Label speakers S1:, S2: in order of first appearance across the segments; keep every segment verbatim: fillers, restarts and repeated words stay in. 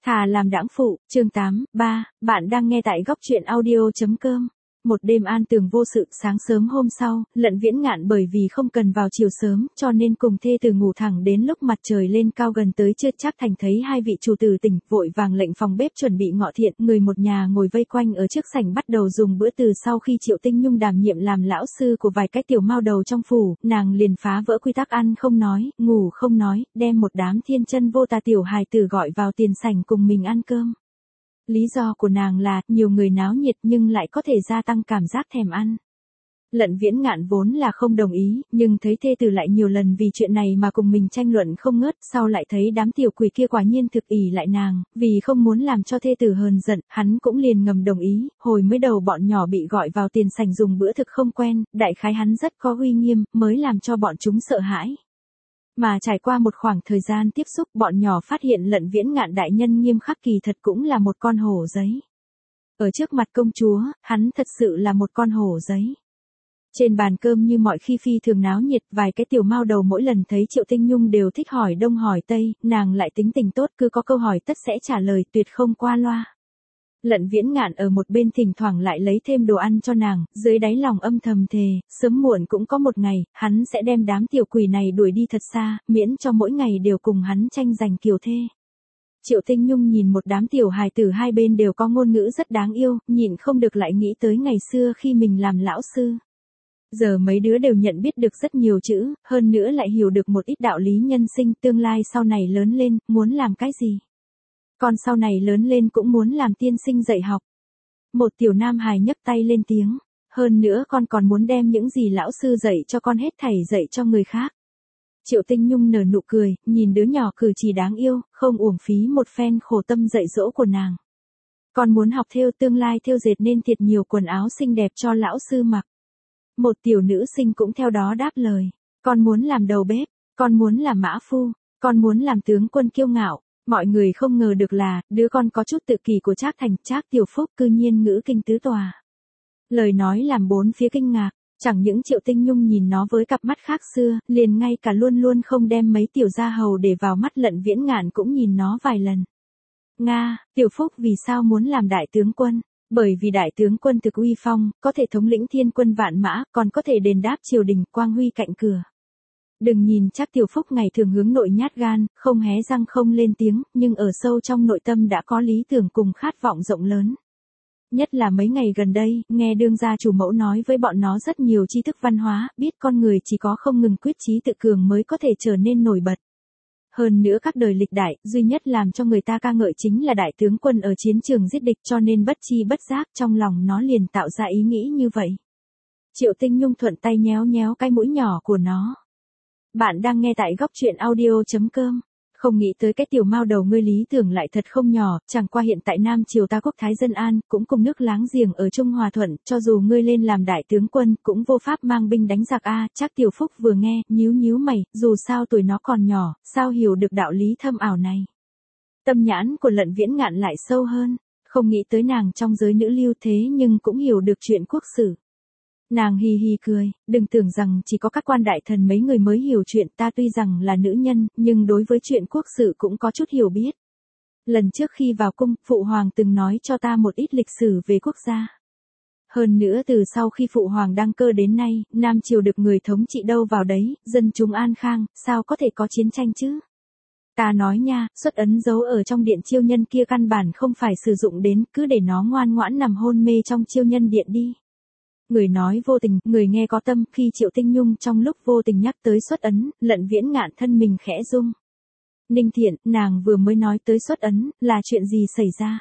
S1: Thà làm đãng phụ, chương tám, ba, bạn đang nghe tại góc truyện audio.com. Một đêm an tường vô sự, sáng sớm hôm sau, Lận Viễn Ngạn bởi vì không cần vào chiều sớm, cho nên cùng thê tử ngủ thẳng đến lúc mặt trời lên cao gần tới trưa. Trác Thành thấy hai vị chủ tử tỉnh, vội vàng lệnh phòng bếp chuẩn bị ngọ thiện, người một nhà ngồi vây quanh ở trước sảnh bắt đầu dùng bữa. Từ sau khi Triệu Tinh Nhung đảm nhiệm làm lão sư của vài cái tiểu mao đầu trong phủ, nàng liền phá vỡ quy tắc ăn không nói, ngủ không nói, đem một đám thiên chân vô tà tiểu hài tử gọi vào tiền sảnh cùng mình ăn cơm. Lý do của nàng là, nhiều người náo nhiệt nhưng lại có thể gia tăng cảm giác thèm ăn. Lận Viễn Ngạn vốn là không đồng ý, nhưng thấy thê tử lại nhiều lần vì chuyện này mà cùng mình tranh luận không ngớt, sau lại thấy đám tiểu quỷ kia quả nhiên thực ỷ lại nàng, vì không muốn làm cho thê tử hờn giận, hắn cũng liền ngầm đồng ý. Hồi mới đầu bọn nhỏ bị gọi vào tiền sảnh dùng bữa thực không quen, đại khái hắn rất có uy nghiêm, mới làm cho bọn chúng sợ hãi. Mà trải qua một khoảng thời gian tiếp xúc, bọn nhỏ phát hiện Lận Viễn Ngạn đại nhân nghiêm khắc kỳ thật cũng là một con hổ giấy. Ở trước mặt công chúa, hắn thật sự là một con hổ giấy. Trên bàn cơm như mọi khi phi thường náo nhiệt, vài cái tiểu mao đầu mỗi lần thấy Triệu Tinh Nhung đều thích hỏi đông hỏi tây, nàng lại tính tình tốt, cứ có câu hỏi tất sẽ trả lời, tuyệt không qua loa. Lận Viễn Ngạn ở một bên thỉnh thoảng lại lấy thêm đồ ăn cho nàng, dưới đáy lòng âm thầm thề, sớm muộn cũng có một ngày, hắn sẽ đem đám tiểu quỷ này đuổi đi thật xa, miễn cho mỗi ngày đều cùng hắn tranh giành kiều thê. Triệu Tinh Nhung nhìn một đám tiểu hài tử hai bên đều có ngôn ngữ rất đáng yêu, nhịn không được lại nghĩ tới ngày xưa khi mình làm lão sư. Giờ mấy đứa đều nhận biết được rất nhiều chữ, hơn nữa lại hiểu được một ít đạo lý nhân sinh, tương lai sau này lớn lên, muốn làm cái gì. Con sau này lớn lên cũng muốn làm tiên sinh dạy học. Một tiểu nam hài nhấc tay lên tiếng. Hơn nữa con còn muốn đem những gì lão sư dạy cho con hết thảy dạy cho người khác. Triệu Tinh Nhung nở nụ cười, nhìn đứa nhỏ cử chỉ đáng yêu, không uổng phí một phen khổ tâm dạy dỗ của nàng. Con muốn học thêu, tương lai thêu dệt nên thiệt nhiều quần áo xinh đẹp cho lão sư mặc. Một tiểu nữ sinh cũng theo đó đáp lời. Con muốn làm đầu bếp, con muốn làm mã phu, con muốn làm tướng quân kiêu ngạo. Mọi người không ngờ được là, đứa con có chút tự kỷ của Trác Thành, Trác Tiểu Phúc cư nhiên ngữ kinh tứ tòa. Lời nói làm bốn phía kinh ngạc, chẳng những Triệu Tinh Nhung nhìn nó với cặp mắt khác xưa, liền ngay cả luôn luôn không đem mấy tiểu gia hầu để vào mắt Lận Viễn Ngạn cũng nhìn nó vài lần. Nga, Tiểu Phúc vì sao muốn làm đại tướng quân? Bởi vì đại tướng quân thực uy phong, có thể thống lĩnh thiên quân vạn mã, còn có thể đền đáp triều đình, quang huy cạnh cửa. Đừng nhìn Trác Tiểu Phúc ngày thường hướng nội nhát gan, không hé răng không lên tiếng, nhưng ở sâu trong nội tâm đã có lý tưởng cùng khát vọng rộng lớn. Nhất là mấy ngày gần đây, nghe đương gia chủ mẫu nói với bọn nó rất nhiều tri thức văn hóa, biết con người chỉ có không ngừng quyết chí tự cường mới có thể trở nên nổi bật. Hơn nữa các đời lịch đại, duy nhất làm cho người ta ca ngợi chính là đại tướng quân ở chiến trường giết địch, cho nên bất chi bất giác trong lòng nó liền tạo ra ý nghĩ như vậy. Triệu Tinh Nhung thuận tay nhéo nhéo cái mũi nhỏ của nó. Bạn đang nghe tại góc truyện audio.com. Không nghĩ tới cái tiểu mao đầu ngươi lý tưởng lại thật không nhỏ, chẳng qua hiện tại Nam Triều ta quốc thái dân an, cũng cùng nước láng giềng ở Trung Hòa Thuận, cho dù ngươi lên làm đại tướng quân, cũng vô pháp mang binh đánh giặc a. Trác Tiểu Phúc vừa nghe, nhíu nhíu mày, dù sao tuổi nó còn nhỏ, sao hiểu được đạo lý thâm ảo này. Tâm nhãn của Lận Viễn Ngạn lại sâu hơn, không nghĩ tới nàng trong giới nữ lưu thế nhưng cũng hiểu được chuyện quốc sử. Nàng hì hì cười, đừng tưởng rằng chỉ có các quan đại thần mấy người mới hiểu chuyện, ta tuy rằng là nữ nhân, nhưng đối với chuyện quốc sự cũng có chút hiểu biết. Lần trước khi vào cung, Phụ Hoàng từng nói cho ta một ít lịch sử về quốc gia. Hơn nữa từ sau khi Phụ Hoàng đăng cơ đến nay, Nam Triều được người thống trị đâu vào đấy, dân chúng an khang, sao có thể có chiến tranh chứ? Ta nói nha, xuất ấn giấu ở trong điện chiêu nhân kia căn bản không phải sử dụng đến, cứ để nó ngoan ngoãn nằm hôn mê trong chiêu nhân điện đi. Người nói vô tình, người nghe có tâm, khi Triệu Tinh Nhung trong lúc vô tình nhắc tới xuất ấn, Lận Viễn Ngạn thân mình khẽ rung. Ninh Thiện, nàng vừa mới nói tới xuất ấn, là chuyện gì xảy ra?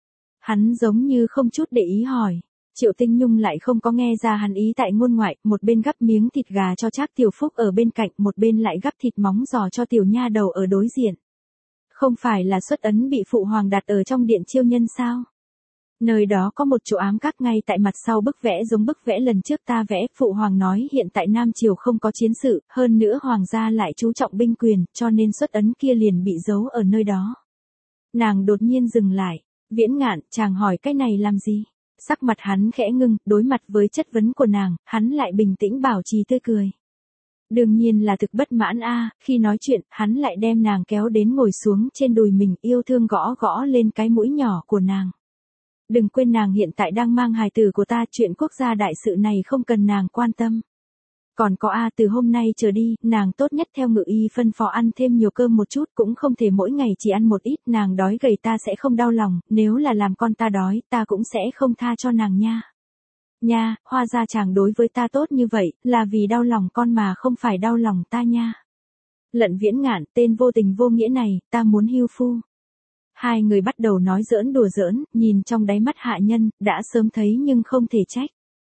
S1: Hắn giống như không chút để ý hỏi. Triệu Tinh Nhung lại không có nghe ra hắn ý tại ngôn ngoại, một bên gắp miếng thịt gà cho Trác Tiểu Phúc ở bên cạnh, một bên lại gắp thịt móng giò cho tiểu nha đầu ở đối diện. Không phải là xuất ấn bị Phụ Hoàng đặt ở trong điện chiêu nhân sao? Nơi đó có một chỗ ám các ngay tại mặt sau bức vẽ giống bức vẽ lần trước ta vẽ. Phụ Hoàng nói hiện tại Nam Triều không có chiến sự, hơn nữa Hoàng gia lại chú trọng binh quyền, cho nên xuất ấn kia liền bị giấu ở nơi đó. Nàng đột nhiên dừng lại. Viễn Ngạn, chàng hỏi cái này làm gì? Sắc mặt hắn khẽ ngưng, đối mặt với chất vấn của nàng, hắn lại bình tĩnh bảo trì tươi cười. Đương nhiên là thực bất mãn a, khi nói chuyện, hắn lại đem nàng kéo đến ngồi xuống trên đùi mình, yêu thương gõ gõ lên cái mũi nhỏ của nàng. Đừng quên nàng hiện tại đang mang hài tử của ta, chuyện quốc gia đại sự này không cần nàng quan tâm. Còn có a, từ hôm nay trở đi, nàng tốt nhất theo ngự y phân phó ăn thêm nhiều cơm một chút, cũng không thể mỗi ngày chỉ ăn một ít, nàng đói gầy ta sẽ không đau lòng, nếu là làm con ta đói, ta cũng sẽ không tha cho nàng nha. Nha, Hoa gia chàng đối với ta tốt như vậy, là vì đau lòng con mà không phải đau lòng ta nha. Lận Viễn Ngạn, tên vô tình vô nghĩa này, ta muốn hưu phu. Hai người bắt đầu nói giỡn đùa giỡn, nhìn trong đáy mắt hạ nhân, đã sớm thấy nhưng không thể trách.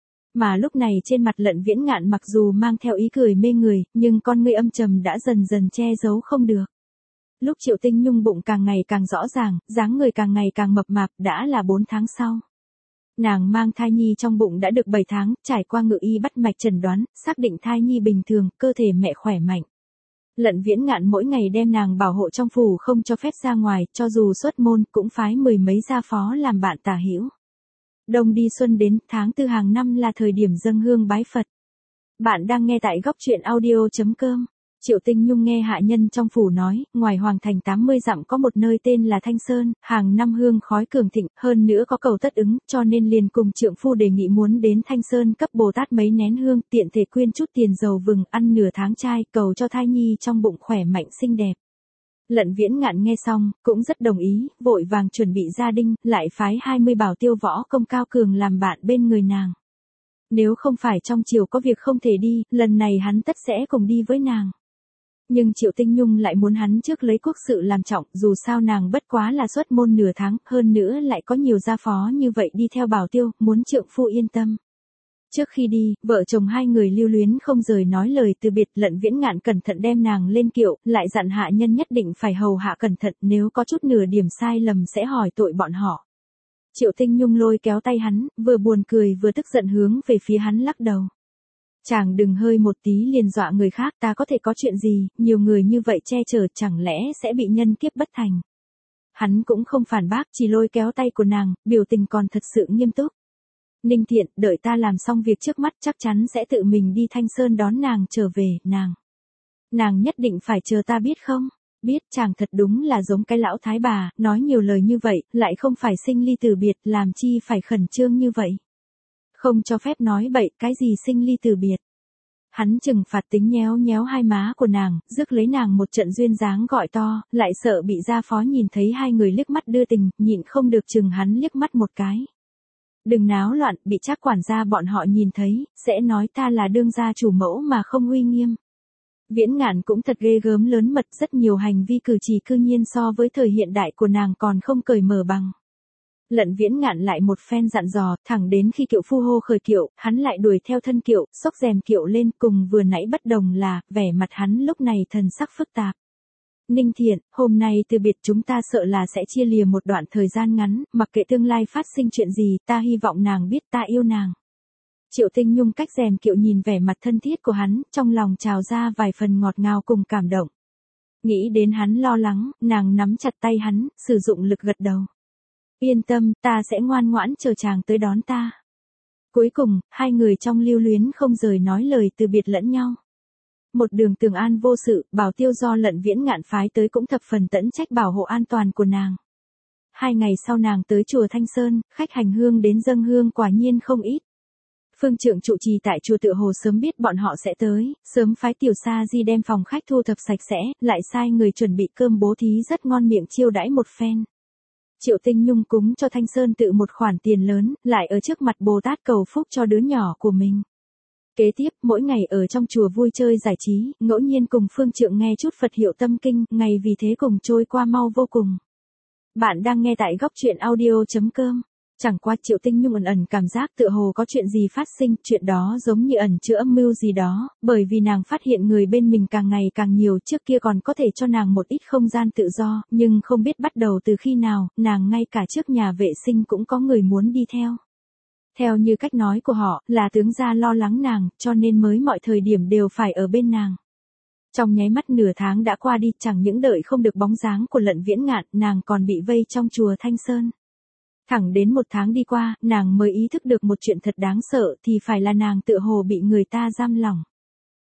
S1: Mà lúc này trên mặt Lận Viễn Ngạn mặc dù mang theo ý cười mê người, nhưng con ngươi âm trầm đã dần dần che giấu không được. Lúc Triệu Tinh Nhung bụng càng ngày càng rõ ràng, dáng người càng ngày càng mập mạp, đã là bốn tháng sau. Nàng mang thai nhi trong bụng đã được bảy tháng, trải qua ngự y bắt mạch chẩn đoán, xác định thai nhi bình thường, cơ thể mẹ khỏe mạnh. Lận Viễn Ngạn mỗi ngày đem nàng bảo hộ trong phủ không cho phép ra ngoài, cho dù xuất môn cũng phái mười mấy gia phó làm bạn tả hữu. Đông đi xuân đến, tháng tư hàng năm là thời điểm dâng hương bái Phật. Bạn đang nghe tại góc truyện audio chấm com. Triệu Tinh Nhung nghe hạ nhân trong phủ nói, ngoài hoàng thành tám mươi dặm có một nơi tên là Thanh Sơn, hàng năm hương khói cường thịnh, hơn nữa có cầu tất ứng, cho nên liền cùng trượng phu đề nghị muốn đến Thanh Sơn cấp Bồ Tát mấy nén hương, tiện thể quyên chút tiền dầu vừng, ăn nửa tháng chay, cầu cho thai nhi trong bụng khỏe mạnh xinh đẹp. Lận Viễn Ngạn nghe xong, cũng rất đồng ý, vội vàng chuẩn bị gia đình, lại phái hai mươi bảo tiêu võ công cao cường làm bạn bên người nàng. Nếu không phải trong triều có việc không thể đi, lần này hắn tất sẽ cùng đi với nàng. Nhưng Triệu Tinh Nhung lại muốn hắn trước lấy quốc sự làm trọng, dù sao nàng bất quá là xuất môn nửa tháng, hơn nữa lại có nhiều gia phó như vậy đi theo bảo tiêu, muốn trượng phu yên tâm. Trước khi đi, vợ chồng hai người lưu luyến không rời nói lời từ biệt. Lận Viễn Ngạn cẩn thận đem nàng lên kiệu, lại dặn hạ nhân nhất định phải hầu hạ cẩn thận, nếu có chút nửa điểm sai lầm sẽ hỏi tội bọn họ. Triệu Tinh Nhung lôi kéo tay hắn, vừa buồn cười vừa tức giận hướng về phía hắn lắc đầu. Chàng đừng hơi một tí liền dọa người khác, ta có thể có chuyện gì, nhiều người như vậy che chở chẳng lẽ sẽ bị nhân kiếp bất thành. Hắn cũng không phản bác, chỉ lôi kéo tay của nàng, biểu tình còn thật sự nghiêm túc. Ninh Thiện, đợi ta làm xong việc trước mắt chắc chắn sẽ tự mình đi Thanh Sơn đón nàng trở về, nàng. Nàng nhất định phải chờ ta biết không? Biết, chàng thật đúng là giống cái lão thái bà, nói nhiều lời như vậy, lại không phải sinh ly từ biệt, làm chi phải khẩn trương như vậy. Không cho phép nói bậy, cái gì sinh ly từ biệt. Hắn trừng phạt tính nhéo nhéo hai má của nàng, rước lấy nàng một trận duyên dáng gọi to, lại sợ bị gia phó nhìn thấy hai người liếc mắt đưa tình, nhịn không được chừng hắn liếc mắt một cái. Đừng náo loạn, bị Trác quản gia bọn họ nhìn thấy, sẽ nói ta là đương gia chủ mẫu mà không uy nghiêm. Viễn Ngạn cũng thật ghê gớm lớn mật, rất nhiều hành vi cử chỉ cư nhiên so với thời hiện đại của nàng còn không cởi mở bằng. Lận Viễn Ngạn lại một phen dặn dò, thẳng đến khi kiệu phu hô khởi kiệu, hắn lại đuổi theo thân kiệu, xốc rèm kiệu lên, cùng vừa nãy bất đồng là, vẻ mặt hắn lúc này thần sắc phức tạp. Ninh Thiện, hôm nay từ biệt chúng ta sợ là sẽ chia lìa một đoạn thời gian ngắn, mặc kệ tương lai phát sinh chuyện gì, ta hy vọng nàng biết ta yêu nàng. Triệu Tinh Nhung cách rèm kiệu nhìn vẻ mặt thân thiết của hắn, trong lòng trào ra vài phần ngọt ngào cùng cảm động. Nghĩ đến hắn lo lắng, nàng nắm chặt tay hắn, sử dụng lực gật đầu. Yên tâm, ta sẽ ngoan ngoãn chờ chàng tới đón ta. Cuối cùng, hai người trong lưu luyến không rời nói lời từ biệt lẫn nhau. Một đường tường an vô sự, bảo tiêu do Lận Viễn Ngạn phái tới cũng thập phần tẫn trách bảo hộ an toàn của nàng. Hai ngày sau nàng tới chùa Thanh Sơn, khách hành hương đến dâng hương quả nhiên không ít. Phương trượng trụ trì tại chùa tựa hồ sớm biết bọn họ sẽ tới, sớm phái tiểu sa di đem phòng khách thu thập sạch sẽ, lại sai người chuẩn bị cơm bố thí rất ngon miệng chiêu đãi một phen. Triệu Tinh Nhung cúng cho Thanh Sơn tự một khoản tiền lớn, lại ở trước mặt Bồ Tát cầu phúc cho đứa nhỏ của mình. Kế tiếp, mỗi ngày ở trong chùa vui chơi giải trí, ngẫu nhiên cùng phương trượng nghe chút Phật hiệu tâm kinh, ngày vì thế cùng trôi qua mau vô cùng. Bạn đang nghe tại góc truyện audio chấm com. Chẳng qua Triệu Tinh Nhung ẩn ẩn cảm giác tựa hồ có chuyện gì phát sinh, chuyện đó giống như ẩn chứa âm mưu gì đó, bởi vì nàng phát hiện người bên mình càng ngày càng nhiều, trước kia còn có thể cho nàng một ít không gian tự do, nhưng không biết bắt đầu từ khi nào, nàng ngay cả trước nhà vệ sinh cũng có người muốn đi theo. Theo như cách nói của họ, là tướng gia lo lắng nàng, cho nên mới mọi thời điểm đều phải ở bên nàng. Trong nháy mắt nửa tháng đã qua đi, chẳng những đợi không được bóng dáng của Lận Viễn Ngạn, nàng còn bị vây trong chùa Thanh Sơn. Thẳng đến một tháng đi qua, nàng mới ý thức được một chuyện thật đáng sợ, thì phải là nàng tự hồ bị người ta giam lỏng.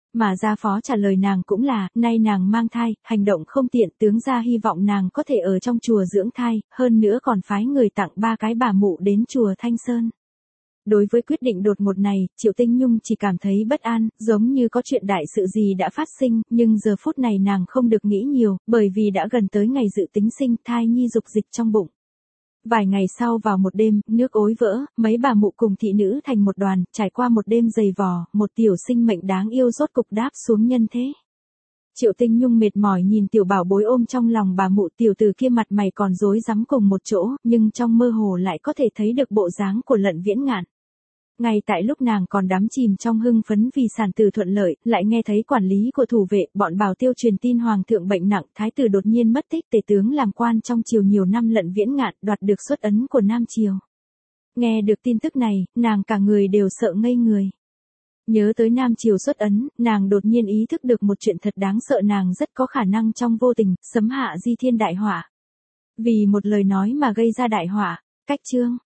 S1: Mà gia phó trả lời nàng cũng là, nay nàng mang thai, hành động không tiện, tướng gia hy vọng nàng có thể ở trong chùa dưỡng thai, hơn nữa còn phái người tặng ba cái bà mụ đến chùa Thanh Sơn. Đối với quyết định đột ngột này, Triệu Tinh Nhung chỉ cảm thấy bất an, giống như có chuyện đại sự gì đã phát sinh, nhưng giờ phút này nàng không được nghĩ nhiều, bởi vì đã gần tới ngày dự tính sinh, thai nhi dục dịch trong bụng. Vài ngày sau vào một đêm, nước ối vỡ, mấy bà mụ cùng thị nữ thành một đoàn, trải qua một đêm dày vò, một tiểu sinh mệnh đáng yêu rốt cục đáp xuống nhân thế. Triệu Tinh Nhung mệt mỏi nhìn tiểu bảo bối ôm trong lòng bà mụ, tiểu từ kia mặt mày còn rối rắm cùng một chỗ, nhưng trong mơ hồ lại có thể thấy được bộ dáng của Lận Viễn Ngạn. Ngay tại lúc nàng còn đắm chìm trong hưng phấn vì sản tử thuận lợi, lại nghe thấy quản lý của thủ vệ, bọn Bảo Tiêu truyền tin hoàng thượng bệnh nặng, thái tử đột nhiên mất tích, tể tướng làm quan trong triều nhiều năm Lận Viễn Ngạn đoạt được xuất ấn của Nam triều. Nghe được tin tức này, nàng cả người đều sợ ngây người. Nhớ tới Nam triều xuất ấn, nàng đột nhiên ý thức được một chuyện thật đáng sợ, nàng rất có khả năng trong vô tình sấm hạ di thiên đại họa. Vì một lời nói mà gây ra đại họa. Cách chương